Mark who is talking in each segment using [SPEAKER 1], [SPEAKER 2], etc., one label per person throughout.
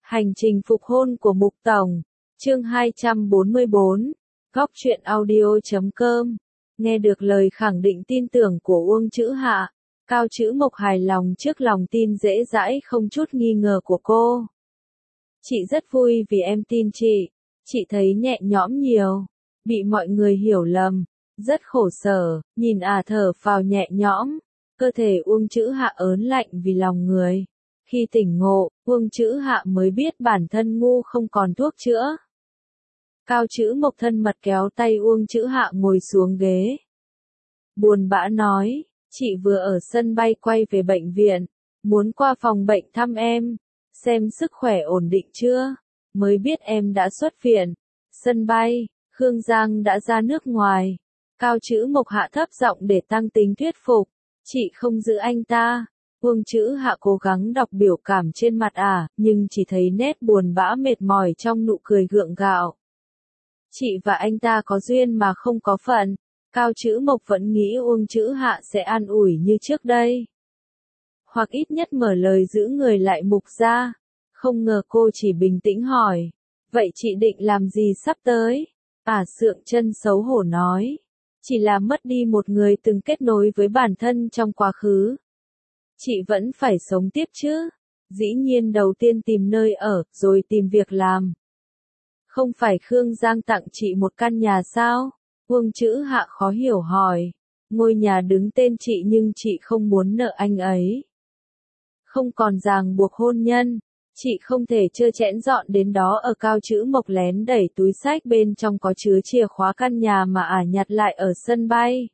[SPEAKER 1] Hành trình phục hôn của Mục Tổng, chương 244, góc truyện audio.com. Nghe được lời khẳng định tin tưởng của Uông Chữ Hạ, Cao Chữ Mộc hài lòng trước lòng tin dễ dãi không chút nghi ngờ của cô. Chị rất vui vì em tin chị thấy nhẹ nhõm nhiều, bị mọi người hiểu lầm, rất khổ sở, nhìn thở phào nhẹ nhõm, cơ thể Uông Chữ Hạ ớn lạnh vì lòng người. Khi tỉnh ngộ, Uông Chữ Hạ mới biết bản thân ngu không còn thuốc chữa. Cao Chữ Mộc thân mật kéo tay Uông Chữ Hạ ngồi xuống ghế. Buồn bã nói, chị vừa ở sân bay quay về bệnh viện, muốn qua phòng bệnh thăm em, xem sức khỏe ổn định chưa, mới biết em đã xuất viện. Sân bay, Khương Giang đã ra nước ngoài. Cao Chữ Mộc hạ thấp giọng để tăng tính thuyết phục, chị không giữ anh ta. Uông Chữ Hạ cố gắng đọc biểu cảm trên mặt nhưng chỉ thấy nét buồn bã mệt mỏi trong nụ cười gượng gạo. Chị và anh ta có duyên mà không có phận. Cao Chữ Mộc vẫn nghĩ Uông Chữ Hạ sẽ an ủi như trước đây, hoặc ít nhất mở lời giữ người lại Mục ra. Không ngờ cô chỉ bình tĩnh hỏi, vậy chị định làm gì sắp tới? Sượng Trân xấu hổ nói, chỉ là mất đi một người từng kết nối với bản thân trong quá khứ. Chị vẫn phải sống tiếp chứ. Dĩ nhiên đầu tiên tìm nơi ở, rồi tìm việc làm. Không phải Khương Giang tặng chị một căn nhà sao? Uông Chữ Hạ khó hiểu hỏi. Ngôi nhà đứng tên chị nhưng chị không muốn nợ anh ấy. Không còn ràng buộc hôn nhân, chị không thể trơ trẽn dọn đến đó. Ở Cao Chữ Mộc lén đẩy túi xách bên trong có chứa chìa khóa căn nhà mà nhặt lại ở sân bay.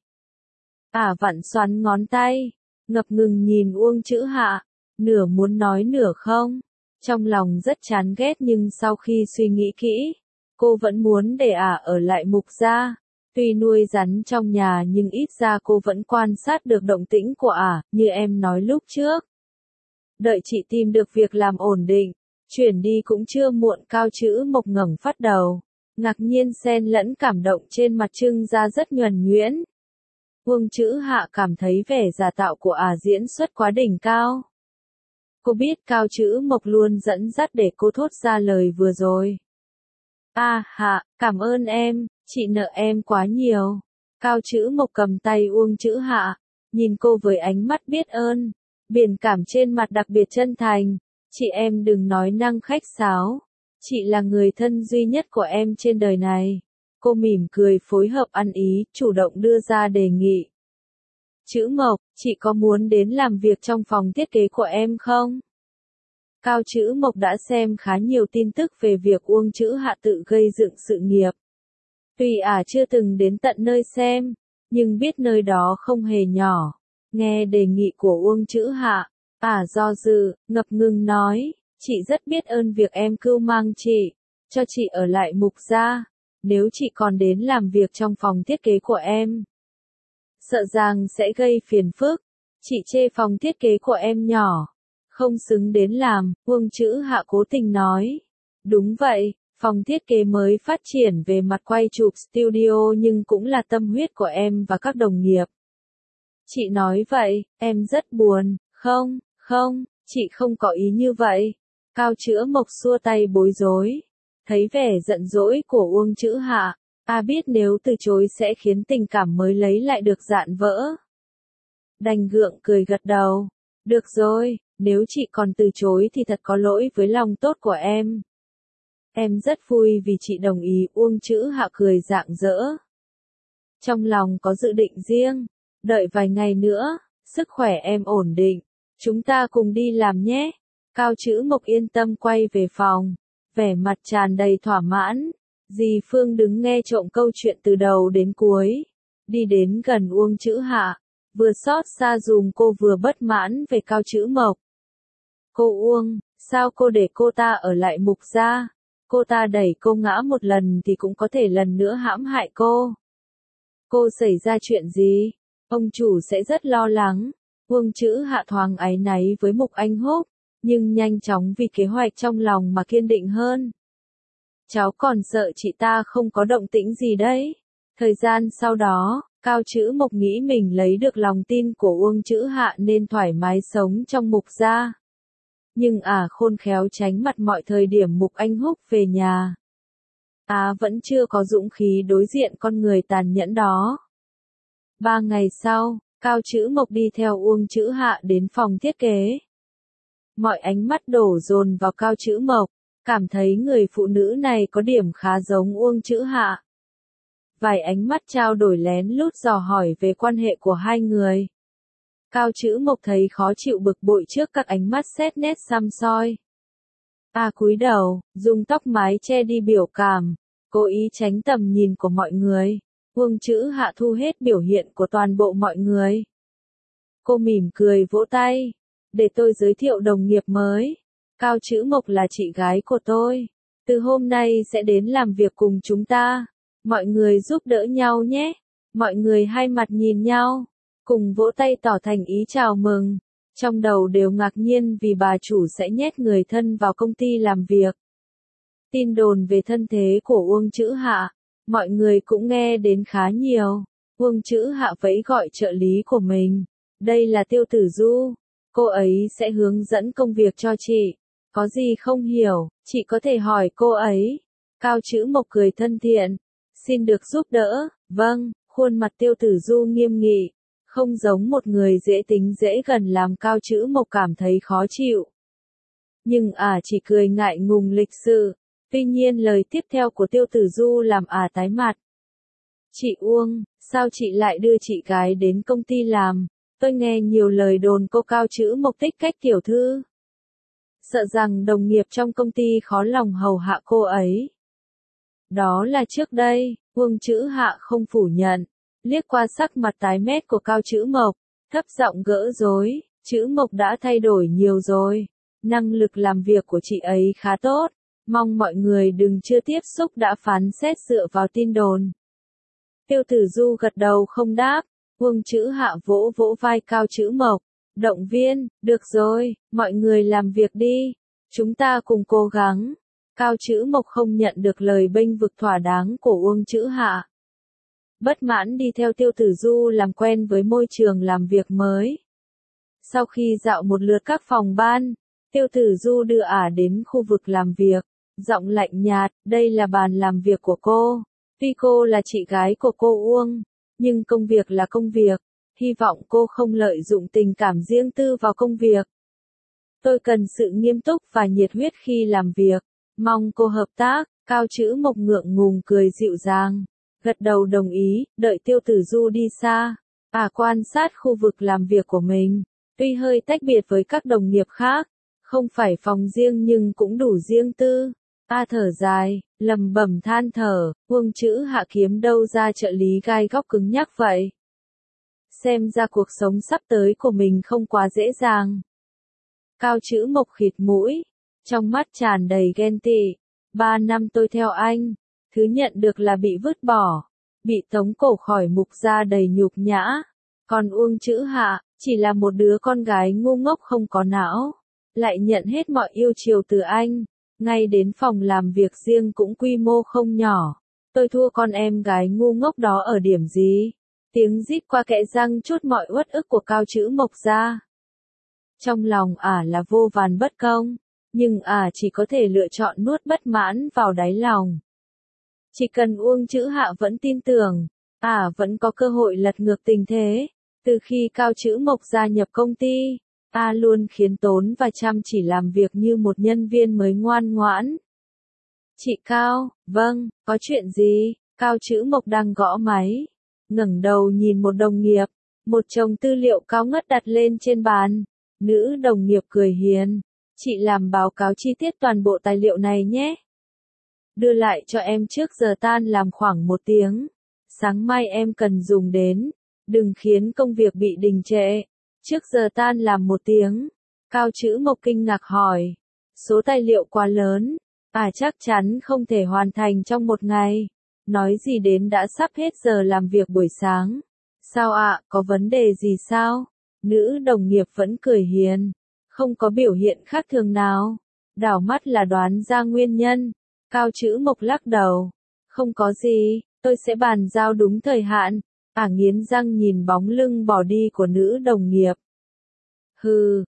[SPEAKER 1] Vặn xoắn ngón tay, ngập ngừng nhìn Uông Chữ Hạ, nửa muốn nói nửa không. Trong lòng rất chán ghét nhưng sau khi suy nghĩ kỹ, cô vẫn muốn để ở lại Mục gia. Tuy nuôi rắn trong nhà nhưng ít ra cô vẫn quan sát được động tĩnh của như em nói lúc trước. Đợi chị tìm được việc làm ổn định, chuyển đi cũng chưa muộn. Cao Chữ Mộc ngẩng phát đầu, ngạc nhiên xen lẫn cảm động trên mặt trưng ra rất nhuần nhuyễn. Uông Chữ Hạ cảm thấy vẻ giả tạo của diễn xuất quá đỉnh cao. Cô biết Cao Chữ Mộc luôn dẫn dắt để cô thốt ra lời vừa rồi. Hạ, cảm ơn em, chị nợ em quá nhiều. Cao Chữ Mộc cầm tay Uông Chữ Hạ, nhìn cô với ánh mắt biết ơn, biển cảm trên mặt đặc biệt chân thành. Chị em đừng nói năng khách sáo, chị là người thân duy nhất của em trên đời này. Cô mỉm cười phối hợp ăn ý, chủ động đưa ra đề nghị. Chữ Mộc, chị có muốn đến làm việc trong phòng thiết kế của em không? Cao Chữ Mộc đã xem khá nhiều tin tức về việc Uông Chữ Hạ tự gây dựng sự nghiệp. Tuy chưa từng đến tận nơi xem, nhưng biết nơi đó không hề nhỏ. Nghe đề nghị của Uông Chữ Hạ, do dự, ngập ngừng nói, chị rất biết ơn việc em cưu mang chị, cho chị ở lại Mục gia. Nếu chị còn đến làm việc trong phòng thiết kế của em, sợ rằng sẽ gây phiền phức. Chị chê phòng thiết kế của em nhỏ, không xứng đến làm. Uông Chữ Hạ cố tình nói. Đúng vậy, phòng thiết kế mới phát triển về mặt quay chụp studio nhưng cũng là tâm huyết của em và các đồng nghiệp. Chị nói vậy, em rất buồn. Không, chị không có ý như vậy. Cao Chữ Mộc xua tay bối rối. Thấy vẻ giận dỗi của Uông Chữ Hạ, biết nếu từ chối sẽ khiến tình cảm mới lấy lại được dạn vỡ. Đành gượng cười gật đầu. Được rồi, nếu chị còn từ chối thì thật có lỗi với lòng tốt của em. Em rất vui vì chị đồng ý. Uông Chữ Hạ cười rạng rỡ. Trong lòng có dự định riêng, đợi vài ngày nữa, sức khỏe em ổn định, chúng ta cùng đi làm nhé. Cao Chữ Mộc yên tâm quay về phòng, vẻ mặt tràn đầy thỏa mãn. Dì Phương đứng nghe trộm câu chuyện từ đầu đến cuối, đi đến gần Uông Chữ Hạ, vừa xót xa dùm cô vừa bất mãn về Cao Chữ Mộc. Cô Uông, sao cô để cô ta ở lại Mục gia? Cô ta đẩy cô ngã một lần thì cũng có thể lần nữa hãm hại cô. Cô xảy ra chuyện gì? Ông chủ sẽ rất lo lắng. Uông Chữ Hạ thoáng áy náy với Mục Anh Húc, nhưng nhanh chóng vì kế hoạch trong lòng mà kiên định hơn. Cháu còn sợ chị ta không có động tĩnh gì đấy. Thời gian sau đó, Cao Chữ Mộc nghĩ mình lấy được lòng tin của Uông Chữ Hạ nên thoải mái sống trong Mục gia. Nhưng khôn khéo tránh mặt mọi thời điểm Mục Anh Húc về nhà. Vẫn chưa có dũng khí đối diện con người tàn nhẫn đó. 3 ngày sau, Cao Chữ Mộc đi theo Uông Chữ Hạ đến phòng thiết kế. Mọi ánh mắt đổ dồn vào Cao Chữ Mộc, cảm thấy người phụ nữ này có điểm khá giống Uông Chữ Hạ. Vài ánh mắt trao đổi lén lút dò hỏi về quan hệ của hai người. Cao Chữ Mộc thấy khó chịu bực bội trước các ánh mắt xét nét săm soi. Cúi đầu, dùng tóc mái che đi biểu cảm, cố ý tránh tầm nhìn của mọi người. Uông Chữ Hạ thu hết biểu hiện của toàn bộ mọi người. Cô mỉm cười vỗ tay. Để tôi giới thiệu đồng nghiệp mới. Cao Chữ Mộc là chị gái của tôi. Từ hôm nay sẽ đến làm việc cùng chúng ta. Mọi người giúp đỡ nhau nhé. Mọi người hai mặt nhìn nhau, cùng vỗ tay tỏ thành ý chào mừng. Trong đầu đều ngạc nhiên vì bà chủ sẽ nhét người thân vào công ty làm việc. Tin đồn về thân thế của Uông Chữ Hạ, mọi người cũng nghe đến khá nhiều. Uông Chữ Hạ vẫy gọi trợ lý của mình. Đây là Tiêu Tử Du. Cô ấy sẽ hướng dẫn công việc cho chị. Có gì không hiểu, chị có thể hỏi cô ấy. Cao Chữ Mộc cười thân thiện. Xin được giúp đỡ. Vâng, khuôn mặt Tiêu Tử Du nghiêm nghị. Không giống một người dễ tính dễ gần làm Cao Chữ Mộc cảm thấy khó chịu. Nhưng chỉ cười ngại ngùng lịch sự. Tuy nhiên lời tiếp theo của Tiêu Tử Du làm tái mặt. Chị Uông, sao chị lại đưa chị gái đến công ty làm? Tôi nghe nhiều lời đồn cô Cao Chữ Mộc thích cách tiểu thư. Sợ rằng đồng nghiệp trong công ty khó lòng hầu hạ cô ấy. Đó là trước đây, Uông Chữ Hạ không phủ nhận. Liếc qua sắc mặt tái mét của Cao Chữ Mộc, thấp giọng gỡ rối, Chữ Mộc đã thay đổi nhiều rồi. Năng lực làm việc của chị ấy khá tốt. Mong mọi người đừng chưa tiếp xúc đã phán xét dựa vào tin đồn. Tiêu Tử Du gật đầu không đáp. Uông Chữ Hạ vỗ vỗ vai Cao Chữ Mộc, động viên, được rồi, mọi người làm việc đi, chúng ta cùng cố gắng. Cao Chữ Mộc không nhận được lời bênh vực thỏa đáng của Uông Chữ Hạ. Bất mãn đi theo Tiêu Tử Du làm quen với môi trường làm việc mới. Sau khi dạo một lượt các phòng ban, Tiêu Tử Du đưa đến khu vực làm việc, giọng lạnh nhạt, đây là bàn làm việc của cô. Tuy cô là chị gái của cô Uông, nhưng công việc là công việc, hy vọng cô không lợi dụng tình cảm riêng tư vào công việc. Tôi cần sự nghiêm túc và nhiệt huyết khi làm việc, mong cô hợp tác. Cao Chữ Mộc ngượng ngùng cười dịu dàng, gật đầu đồng ý, đợi Tiêu Tử Du đi xa. Quan sát khu vực làm việc của mình, tuy hơi tách biệt với các đồng nghiệp khác, không phải phòng riêng nhưng cũng đủ riêng tư. Thở dài, lầm bẩm than thở, Uông Chữ Hạ kiếm đâu ra trợ lý gai góc cứng nhắc vậy. Xem ra cuộc sống sắp tới của mình không quá dễ dàng. Cao Chữ Mộc khịt mũi, trong mắt tràn đầy ghen tị. 3 năm tôi theo anh, thứ nhận được là bị vứt bỏ, bị tống cổ khỏi Mục gia đầy nhục nhã. Còn Uông Chữ Hạ, chỉ là một đứa con gái ngu ngốc không có não, lại nhận hết mọi yêu chiều từ anh. Ngay đến phòng làm việc riêng cũng quy mô không nhỏ. Tôi thua con em gái ngu ngốc đó ở điểm gì? Tiếng rít qua kẽ răng trút mọi uất ức của Cao Chữ Mộc ra. Trong lòng là vô vàn bất công, nhưng chỉ có thể lựa chọn nuốt bất mãn vào đáy lòng. Chỉ cần Uông Chữ Hạ vẫn tin tưởng, vẫn có cơ hội lật ngược tình thế. Từ khi Cao Chữ Mộc gia nhập công ty, luôn khiêm tốn và chăm chỉ làm việc như một nhân viên mới ngoan ngoãn. Chị Cao, vâng, có chuyện gì? Cao Chữ Mộc đang gõ máy, ngẩng đầu nhìn một đồng nghiệp, một chồng tư liệu cao ngất đặt lên trên bàn. Nữ đồng nghiệp cười hiền, chị làm báo cáo chi tiết toàn bộ tài liệu này nhé. Đưa lại cho em trước giờ tan làm khoảng 1 tiếng. Sáng mai em cần dùng đến, đừng khiến công việc bị đình trệ. Trước giờ tan làm 1 tiếng. Cao Chữ Mộc kinh ngạc hỏi. Số tài liệu quá lớn. Chắc chắn không thể hoàn thành trong 1 ngày. Nói gì đến đã sắp hết giờ làm việc buổi sáng. Sao có vấn đề gì sao? Nữ đồng nghiệp vẫn cười hiền, không có biểu hiện khác thường nào. Đảo mắt là đoán ra nguyên nhân. Cao Chữ Mộc lắc đầu. Không có gì, tôi sẽ bàn giao đúng thời hạn. Nghiến răng nhìn bóng lưng bỏ đi của nữ đồng nghiệp. Hừ,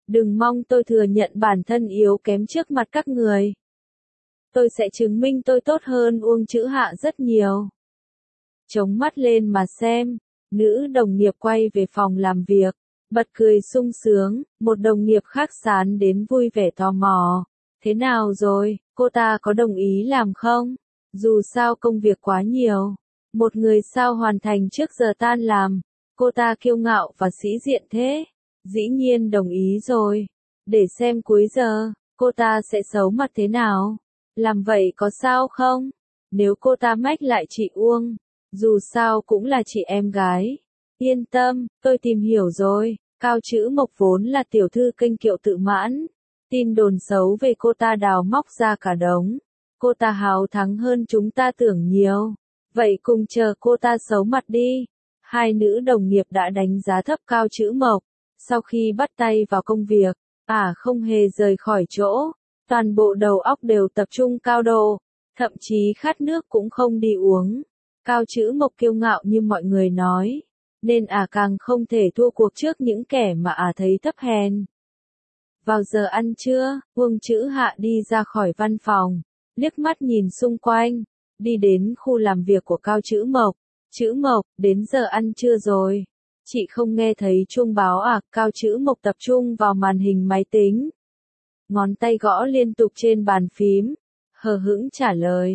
[SPEAKER 1] Đừng mong tôi thừa nhận bản thân yếu kém trước mặt các người. Tôi sẽ chứng minh tôi tốt hơn Uông Chữ Hạ rất nhiều. Chống mắt lên mà xem. Nữ đồng nghiệp quay về phòng làm việc, bật cười sung sướng, một đồng nghiệp khác sán đến vui vẻ tò mò. Thế nào rồi, cô ta có đồng ý làm không? Dù sao công việc quá nhiều. Một người sao hoàn thành trước giờ tan làm. Cô ta kiêu ngạo và sĩ diện thế. Dĩ nhiên đồng ý rồi. Để xem cuối giờ, cô ta sẽ xấu mặt thế nào. Làm vậy có sao không? Nếu cô ta mách lại chị Uông, dù sao cũng là chị em gái. Yên tâm, tôi tìm hiểu rồi. Cao Chữ Mộc vốn là tiểu thư kênh kiệu tự mãn. Tin đồn xấu về cô ta đào móc ra cả đống. Cô ta hào thắng hơn chúng ta tưởng nhiều. Vậy cùng chờ cô ta xấu mặt đi. Hai nữ đồng nghiệp đã đánh giá thấp Cao Chữ Mộc. Sau khi bắt tay vào công việc, không hề rời khỏi chỗ. Toàn bộ đầu óc đều tập trung cao độ. Thậm chí khát nước cũng không đi uống. Cao Chữ Mộc kiêu ngạo như mọi người nói. Nên càng không thể thua cuộc trước những kẻ mà thấy thấp hèn. Vào giờ ăn trưa, Uông Chữ Hạ đi ra khỏi văn phòng, liếc mắt nhìn xung quanh, đi đến khu làm việc của Cao Chữ Mộc. Chữ Mộc, đến giờ ăn trưa rồi. Chị không nghe thấy chuông báo à? Cao Chữ Mộc tập trung vào màn hình máy tính. Ngón tay gõ liên tục trên bàn phím. Hờ hững trả lời,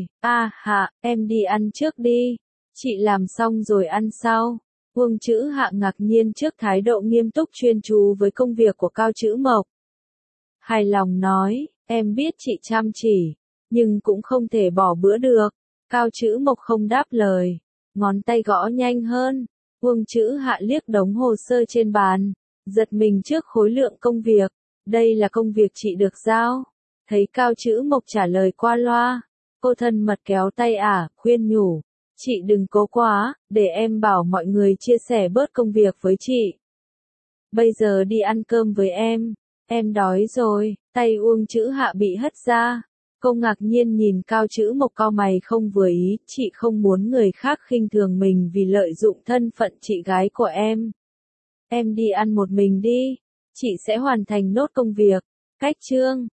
[SPEAKER 1] em đi ăn trước đi. Chị làm xong rồi ăn sau. Uông Chữ Hạ ngạc nhiên trước thái độ nghiêm túc chuyên chú với công việc của Cao Chữ Mộc. Hài lòng nói, em biết chị chăm chỉ, nhưng cũng không thể bỏ bữa được. Cao Chữ Mộc không đáp lời, ngón tay gõ nhanh hơn. Uông Chữ Hạ liếc đống hồ sơ trên bàn, giật mình trước khối lượng công việc. Đây là công việc chị được giao. Thấy Cao Chữ Mộc trả lời qua loa, cô thân mật kéo tay khuyên nhủ. Chị đừng cố quá, để em bảo mọi người chia sẻ bớt công việc với chị. Bây giờ đi ăn cơm với em đói rồi. Tay Uông Chữ Hạ bị hất ra. Cô ngạc nhiên nhìn Cao Chữ Mộc cau mày không vừa ý, chị không muốn người khác khinh thường mình vì lợi dụng thân phận chị gái của em. Em đi ăn một mình đi, chị sẽ hoàn thành nốt công việc. Cách chương